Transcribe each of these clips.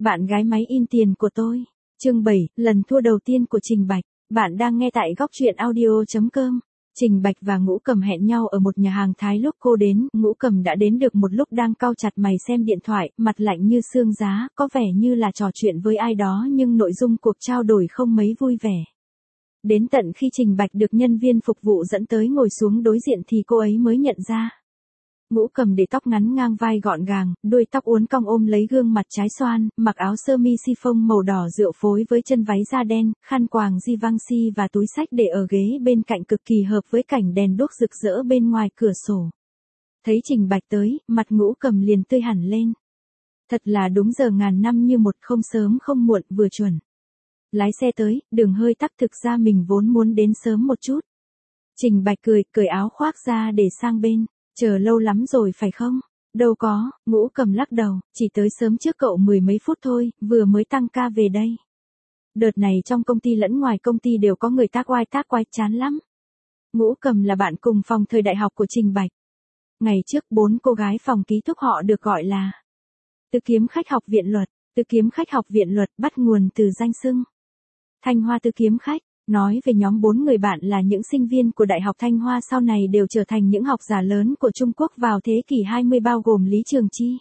Bạn gái máy in tiền của tôi. Chương 7, lần thua đầu tiên của Trình Bạch. Bạn đang nghe tại góc truyện audio.com. Trình Bạch và Ngũ Cầm hẹn nhau ở một nhà hàng Thái lúc cô đến, Ngũ Cầm đã đến được một lúc đang cau chặt mày xem điện thoại, mặt lạnh như xương giá, có vẻ như là trò chuyện với ai đó nhưng nội dung cuộc trao đổi không mấy vui vẻ. Đến tận khi Trình Bạch được nhân viên phục vụ dẫn tới ngồi xuống đối diện thì cô ấy mới nhận ra. Ngũ Cầm để tóc ngắn ngang vai gọn gàng, đuôi tóc uốn cong ôm lấy gương mặt trái xoan, mặc áo sơ mi chiffon màu đỏ rượu phối với chân váy da đen, khăn quàng Givenchy và túi xách để ở ghế bên cạnh cực kỳ hợp với cảnh đèn đuốc rực rỡ bên ngoài cửa sổ. Thấy Trình Bạch tới, mặt Ngũ Cầm liền tươi hẳn lên. Thật là đúng giờ ngàn năm như một, không sớm không muộn, vừa chuẩn. Lái xe tới, đường hơi tắc, thực ra mình vốn muốn đến sớm một chút. Trình Bạch cởi áo khoác ra để sang bên. Chờ lâu lắm rồi phải không? Đâu có, Ngũ Cầm lắc đầu, chỉ tới sớm trước cậu mười mấy phút thôi, vừa mới tăng ca về đây. Đợt này trong công ty lẫn ngoài công ty đều có người tác oai chán lắm. Ngũ Cầm là bạn cùng phòng thời đại học của Trình Bạch. Ngày trước 4 cô gái phòng ký túc họ được gọi là Tứ Kiếm Khách Học Viện Luật. Tứ Kiếm Khách Học Viện Luật bắt nguồn từ danh xưng Thanh Hoa Tứ Kiếm Khách. Nói về nhóm 4 người bạn là những sinh viên của Đại học Thanh Hoa sau này đều trở thành những học giả lớn của Trung Quốc vào thế kỷ 20 bao gồm Lý Trường Chi.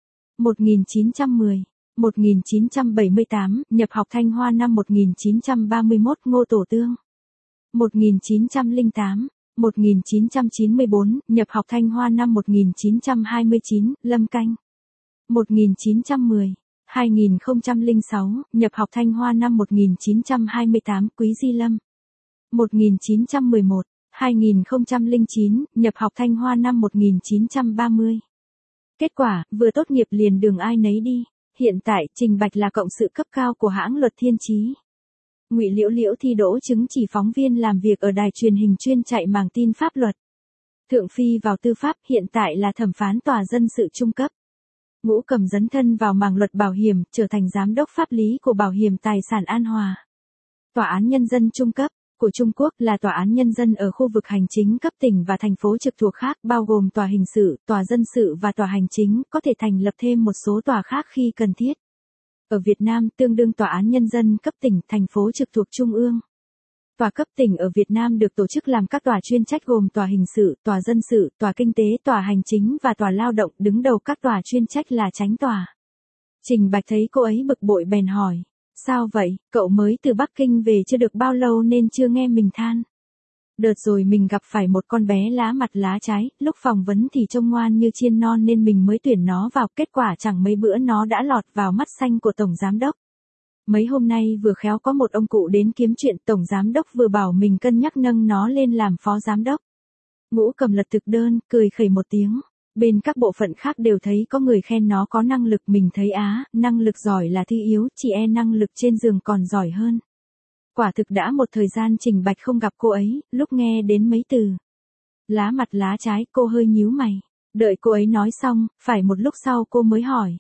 1910, 1978, nhập học Thanh Hoa năm 1931 Ngô Tổ Tương. 1908, 1994, nhập học Thanh Hoa năm 1929, Lâm Canh. 1910. 2006, nhập học Thanh Hoa năm 1928, Quý Di Lâm. 1911, 2009, nhập học Thanh Hoa năm 1930. Kết quả, vừa tốt nghiệp liền đường ai nấy đi. Hiện tại, Trình Bạch là cộng sự cấp cao của hãng Luật Thiên Chí. Ngụy Liễu Liễu thi đỗ chứng chỉ phóng viên làm việc ở đài truyền hình chuyên chạy màng tin pháp luật. Thượng Phi vào tư pháp, hiện tại là thẩm phán tòa dân sự trung cấp. Ngũ Cầm dấn thân vào mảng luật bảo hiểm, trở thành giám đốc pháp lý của Bảo hiểm Tài sản An Hòa. Tòa án Nhân dân trung cấp của Trung Quốc là tòa án nhân dân ở khu vực hành chính cấp tỉnh và thành phố trực thuộc khác, bao gồm tòa hình sự, tòa dân sự và tòa hành chính, có thể thành lập thêm một số tòa khác khi cần thiết. Ở Việt Nam, tương đương tòa án nhân dân cấp tỉnh, thành phố trực thuộc Trung ương. Tòa cấp tỉnh ở Việt Nam được tổ chức làm các tòa chuyên trách gồm tòa hình sự, tòa dân sự, tòa kinh tế, tòa hành chính và tòa lao động, đứng đầu các tòa chuyên trách là chánh tòa. Trình Bạch thấy cô ấy bực bội bèn hỏi, sao vậy, cậu mới từ Bắc Kinh về chưa được bao lâu nên chưa nghe mình than. Đợt rồi mình gặp phải một con bé lá mặt lá trái, lúc phỏng vấn thì trông ngoan như chiên non nên mình mới tuyển nó vào, kết quả chẳng mấy bữa nó đã lọt vào mắt xanh của tổng giám đốc. Mấy hôm nay vừa khéo có một ông cụ đến kiếm chuyện, tổng giám đốc vừa bảo mình cân nhắc nâng nó lên làm phó giám đốc. Ngũ Cầm lật thực đơn, cười khẩy một tiếng. Bên các bộ phận khác đều thấy có người khen nó có năng lực, mình thấy năng lực giỏi là thi yếu, chỉ năng lực trên giường còn giỏi hơn. Quả thực đã một thời gian Trình Bạch không gặp cô ấy, lúc nghe đến mấy từ lá mặt lá trái, cô hơi nhíu mày. Đợi cô ấy nói xong, phải một lúc sau cô mới hỏi.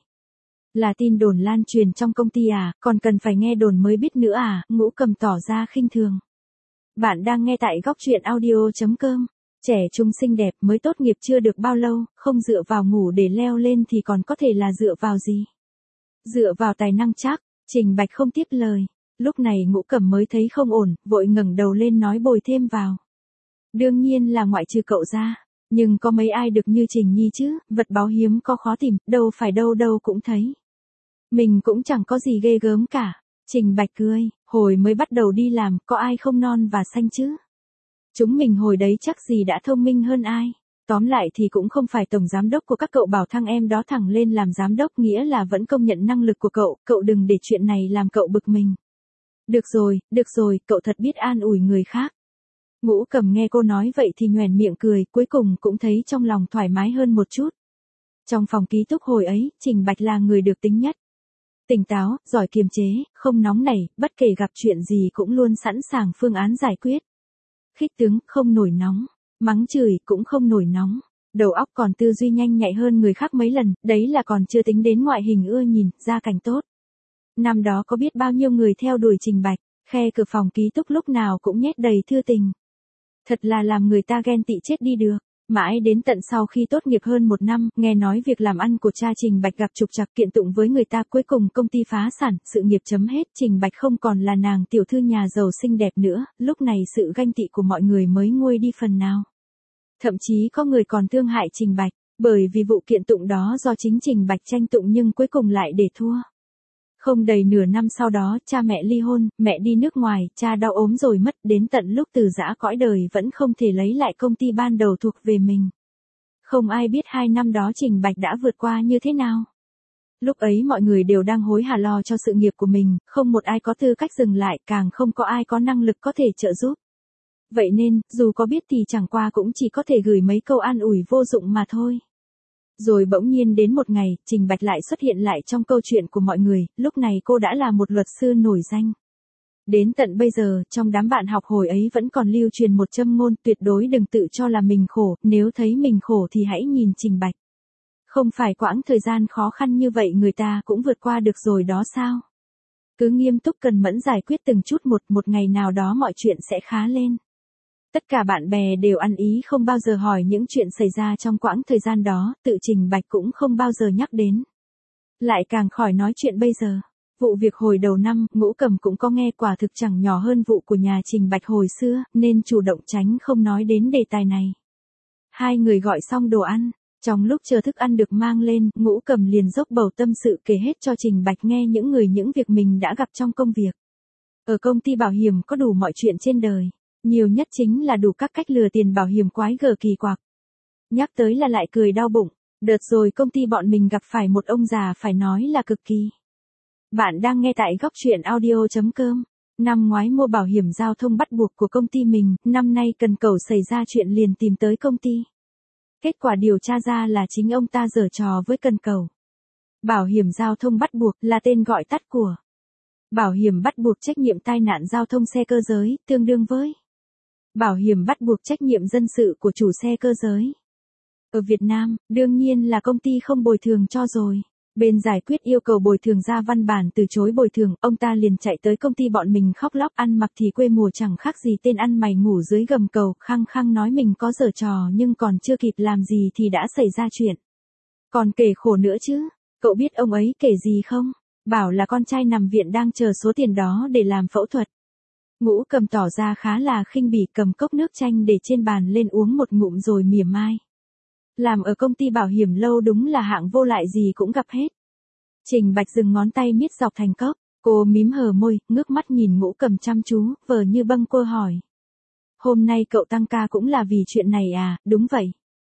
Là tin đồn lan truyền trong công ty à, còn cần phải nghe đồn mới biết nữa à, Ngũ Cầm tỏ ra khinh thường. Bạn đang nghe tại góc truyện audio.com. Trẻ trung xinh đẹp mới tốt nghiệp chưa được bao lâu, không dựa vào ngủ để leo lên thì còn có thể là dựa vào gì? Dựa vào tài năng chắc. Trình Bạch không tiếp lời. Lúc này Ngũ Cầm mới thấy không ổn, vội ngẩng đầu lên nói bồi thêm vào. Đương nhiên là ngoại trừ cậu ra. Nhưng có mấy ai được như Trình Nhi chứ, vật báo hiếm có khó tìm, đâu phải đâu đâu cũng thấy. Mình cũng chẳng có gì ghê gớm cả. Trình Bạch cười, hồi mới bắt đầu đi làm, có ai không non và xanh chứ? Chúng mình hồi đấy chắc gì đã thông minh hơn ai. Tóm lại thì cũng không phải tổng giám đốc của các cậu bảo thằng em đó thẳng lên làm giám đốc, nghĩa là vẫn công nhận năng lực của cậu đừng để chuyện này làm cậu bực mình. Được rồi, cậu thật biết an ủi người khác. Ngũ Cầm nghe cô nói vậy thì nhoẻn miệng cười, cuối cùng cũng thấy trong lòng thoải mái hơn một chút. Trong phòng ký túc hồi ấy, Trình Bạch là người được tính nhất. Tỉnh táo, giỏi kiềm chế, không nóng nảy, bất kể gặp chuyện gì cũng luôn sẵn sàng phương án giải quyết. Khích tướng, không nổi nóng. Mắng chửi, cũng không nổi nóng. Đầu óc còn tư duy nhanh nhạy hơn người khác mấy lần, đấy là còn chưa tính đến ngoại hình ưa nhìn, gia cảnh tốt. Năm đó có biết bao nhiêu người theo đuổi Trình Bạch, khe cửa phòng ký túc lúc nào cũng nhét đầy thư tình. Thật là làm người ta ghen tị chết đi được. Mãi đến tận sau khi tốt nghiệp hơn 1 năm, nghe nói việc làm ăn của cha Trình Bạch gặp trục trặc, kiện tụng với người ta, cuối cùng công ty phá sản, sự nghiệp chấm hết, Trình Bạch không còn là nàng tiểu thư nhà giàu xinh đẹp nữa, lúc này sự ganh tị của mọi người mới nguôi đi phần nào. Thậm chí có người còn thương hại Trình Bạch, bởi vì vụ kiện tụng đó do chính Trình Bạch tranh tụng nhưng cuối cùng lại để thua. Không đầy nửa năm sau đó, cha mẹ ly hôn, mẹ đi nước ngoài, cha đau ốm rồi mất, đến tận lúc từ giã cõi đời vẫn không thể lấy lại công ty ban đầu thuộc về mình. Không ai biết 2 năm đó Trình Bạch đã vượt qua như thế nào. Lúc ấy mọi người đều đang hối hả lo cho sự nghiệp của mình, không một ai có tư cách dừng lại, càng không có ai có năng lực có thể trợ giúp. Vậy nên, dù có biết thì chẳng qua cũng chỉ có thể gửi mấy câu an ủi vô dụng mà thôi. Rồi bỗng nhiên đến một ngày, Trình Bạch lại xuất hiện lại trong câu chuyện của mọi người, lúc này cô đã là một luật sư nổi danh. Đến tận bây giờ, trong đám bạn học hồi ấy vẫn còn lưu truyền một châm ngôn, tuyệt đối đừng tự cho là mình khổ, nếu thấy mình khổ thì hãy nhìn Trình Bạch. Không phải quãng thời gian khó khăn như vậy người ta cũng vượt qua được rồi đó sao? Cứ nghiêm túc cần mẫn giải quyết từng chút một ngày nào đó mọi chuyện sẽ khá lên. Tất cả bạn bè đều ăn ý không bao giờ hỏi những chuyện xảy ra trong quãng thời gian đó, tự Trình Bạch cũng không bao giờ nhắc đến. Lại càng khỏi nói chuyện bây giờ. Vụ việc hồi đầu năm, Ngũ Cầm cũng có nghe, quả thực chẳng nhỏ hơn vụ của nhà Trình Bạch hồi xưa, nên chủ động tránh không nói đến đề tài này. Hai người gọi xong đồ ăn, trong lúc chờ thức ăn được mang lên, Ngũ Cầm liền dốc bầu tâm sự kể hết cho Trình Bạch nghe những việc mình đã gặp trong công việc. Ở công ty bảo hiểm có đủ mọi chuyện trên đời. Nhiều nhất chính là đủ các cách lừa tiền bảo hiểm quái gở kỳ quặc. Nhắc tới là lại cười đau bụng, đợt rồi công ty bọn mình gặp phải một ông già phải nói là cực kỳ. Bạn đang nghe tại góc truyện audio.com. Năm ngoái mua bảo hiểm giao thông bắt buộc của công ty mình, năm nay cần cầu xảy ra chuyện liền tìm tới công ty. Kết quả điều tra ra là chính ông ta giở trò với cần cầu. Bảo hiểm giao thông bắt buộc là tên gọi tắt của bảo hiểm bắt buộc trách nhiệm tai nạn giao thông xe cơ giới, tương đương với bảo hiểm bắt buộc trách nhiệm dân sự của chủ xe cơ giới. Ở Việt Nam, đương nhiên là công ty không bồi thường cho rồi. Bên giải quyết yêu cầu bồi thường ra văn bản từ chối bồi thường, ông ta liền chạy tới công ty bọn mình khóc lóc, ăn mặc thì quê mùa chẳng khác gì tên ăn mày ngủ dưới gầm cầu, khăng khăng nói mình có giở trò nhưng còn chưa kịp làm gì thì đã xảy ra chuyện. Còn kể khổ nữa chứ, cậu biết ông ấy kể gì không? Bảo là con trai nằm viện đang chờ số tiền đó để làm phẫu thuật. Ngũ Cầm tỏ ra khá là khinh bỉ, cầm cốc nước chanh để trên bàn lên uống một ngụm rồi mỉa mai. Làm ở công ty bảo hiểm lâu đúng là hạng vô lại gì cũng gặp hết. Trình Bạch dừng ngón tay miết dọc thành cốc, cô mím hờ môi, ngước mắt nhìn Ngũ Cầm chăm chú, vờ như bâng quơ hỏi. Hôm nay cậu tăng ca cũng là vì chuyện này à? Đúng vậy.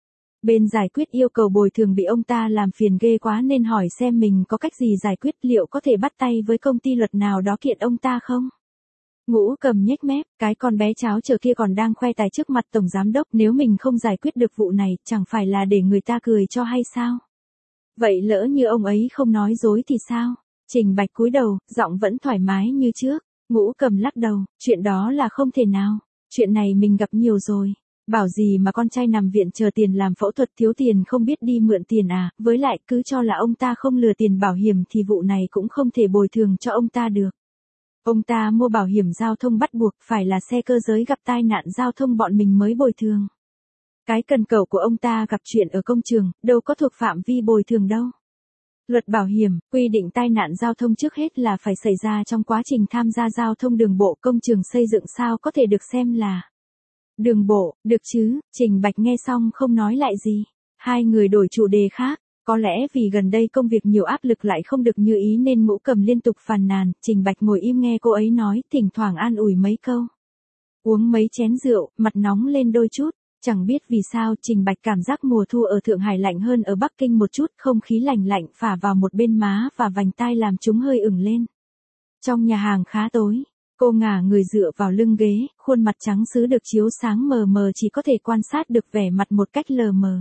Bên giải quyết yêu cầu bồi thường bị ông ta làm phiền ghê quá nên hỏi xem mình có cách gì giải quyết, liệu có thể bắt tay với công ty luật nào đó kiện ông ta không? Ngũ Cầm nhếch mép, cái con bé cháo chờ kia còn đang khoe tài trước mặt tổng giám đốc, nếu mình không giải quyết được vụ này, chẳng phải là để người ta cười cho hay sao? Vậy lỡ như ông ấy không nói dối thì sao? Trình Bạch cúi đầu, giọng vẫn thoải mái như trước. Ngũ Cầm lắc đầu, chuyện đó là không thể nào. Chuyện này mình gặp nhiều rồi. Bảo gì mà con trai nằm viện chờ tiền làm phẫu thuật thiếu tiền không biết đi mượn tiền à, với lại cứ cho là ông ta không lừa tiền bảo hiểm thì vụ này cũng không thể bồi thường cho ông ta được. Ông ta mua bảo hiểm giao thông bắt buộc, phải là xe cơ giới gặp tai nạn giao thông bọn mình mới bồi thường. Cái cần cầu của ông ta gặp chuyện ở công trường, đâu có thuộc phạm vi bồi thường đâu. Luật bảo hiểm, quy định tai nạn giao thông trước hết là phải xảy ra trong quá trình tham gia giao thông đường bộ, công trường xây dựng sao có thể được xem là đường bộ, được chứ? Trình Bạch nghe xong không nói lại gì. Hai người đổi chủ đề khác. Có lẽ vì gần đây công việc nhiều áp lực lại không được như ý nên Ngũ Cầm liên tục phàn nàn, Trình Bạch ngồi im nghe cô ấy nói, thỉnh thoảng an ủi mấy câu. Uống mấy chén rượu, mặt nóng lên đôi chút. Chẳng biết vì sao Trình Bạch cảm giác mùa thu ở Thượng Hải lạnh hơn ở Bắc Kinh một chút, không khí lạnh lạnh phả vào một bên má và vành tai làm chúng hơi ửng lên. Trong nhà hàng khá tối, cô ngả người dựa vào lưng ghế, khuôn mặt trắng sứ được chiếu sáng mờ mờ chỉ có thể quan sát được vẻ mặt một cách lờ mờ.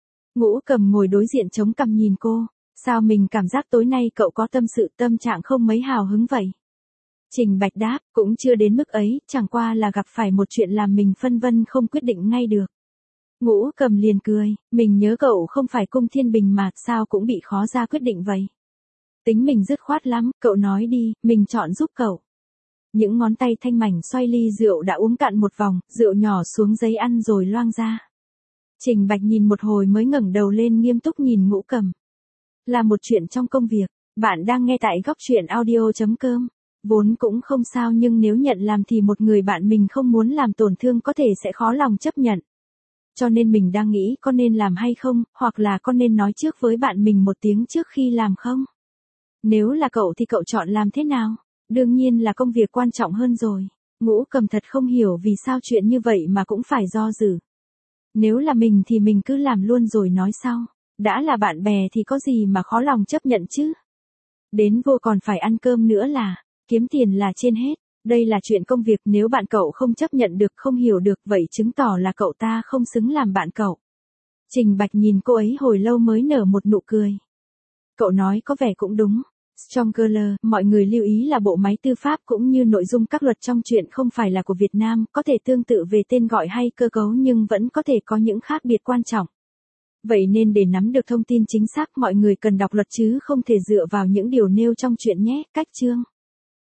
Ngũ Cầm ngồi đối diện chống cằm nhìn cô, sao mình cảm giác tối nay cậu có tâm sự, tâm trạng không mấy hào hứng vậy? Trình Bạch đáp, cũng chưa đến mức ấy, chẳng qua là gặp phải một chuyện làm mình phân vân không quyết định ngay được. Ngũ Cầm liền cười, mình nhớ cậu không phải Cung Thiên Bình mà, sao cũng bị khó ra quyết định vậy? Tính mình dứt khoát lắm, cậu nói đi, mình chọn giúp cậu. Những ngón tay thanh mảnh xoay ly rượu đã uống cạn một vòng, rượu nhỏ xuống giấy ăn rồi loang ra. Trình Bạch nhìn một hồi mới ngẩng đầu lên nghiêm túc nhìn Ngũ Cầm. Là một chuyện trong công việc, bạn đang nghe tại góc truyện audio.com. Vốn cũng không sao nhưng nếu nhận làm thì một người bạn mình không muốn làm tổn thương có thể sẽ khó lòng chấp nhận. Cho nên mình đang nghĩ có nên làm hay không, hoặc là có nên nói trước với bạn mình một tiếng trước khi làm không? Nếu là cậu thì cậu chọn làm thế nào? Đương nhiên là công việc quan trọng hơn rồi. Ngũ Cầm thật không hiểu vì sao chuyện như vậy mà cũng phải do dự. Nếu là mình thì mình cứ làm luôn rồi nói sau. Đã là bạn bè thì có gì mà khó lòng chấp nhận chứ? Đến vô còn phải ăn cơm nữa là, kiếm tiền là trên hết. Đây là chuyện công việc, nếu bạn cậu không chấp nhận được, không hiểu được, vậy chứng tỏ là cậu ta không xứng làm bạn cậu. Trình Bạch nhìn cô ấy hồi lâu mới nở một nụ cười. Cậu nói có vẻ cũng đúng. Stronger, mọi người lưu ý là bộ máy tư pháp cũng như nội dung các luật trong chuyện không phải là của Việt Nam, có thể tương tự về tên gọi hay cơ cấu nhưng vẫn có thể có những khác biệt quan trọng. Vậy nên để nắm được thông tin chính xác mọi người cần đọc luật chứ không thể dựa vào những điều nêu trong chuyện nhé. Cách chương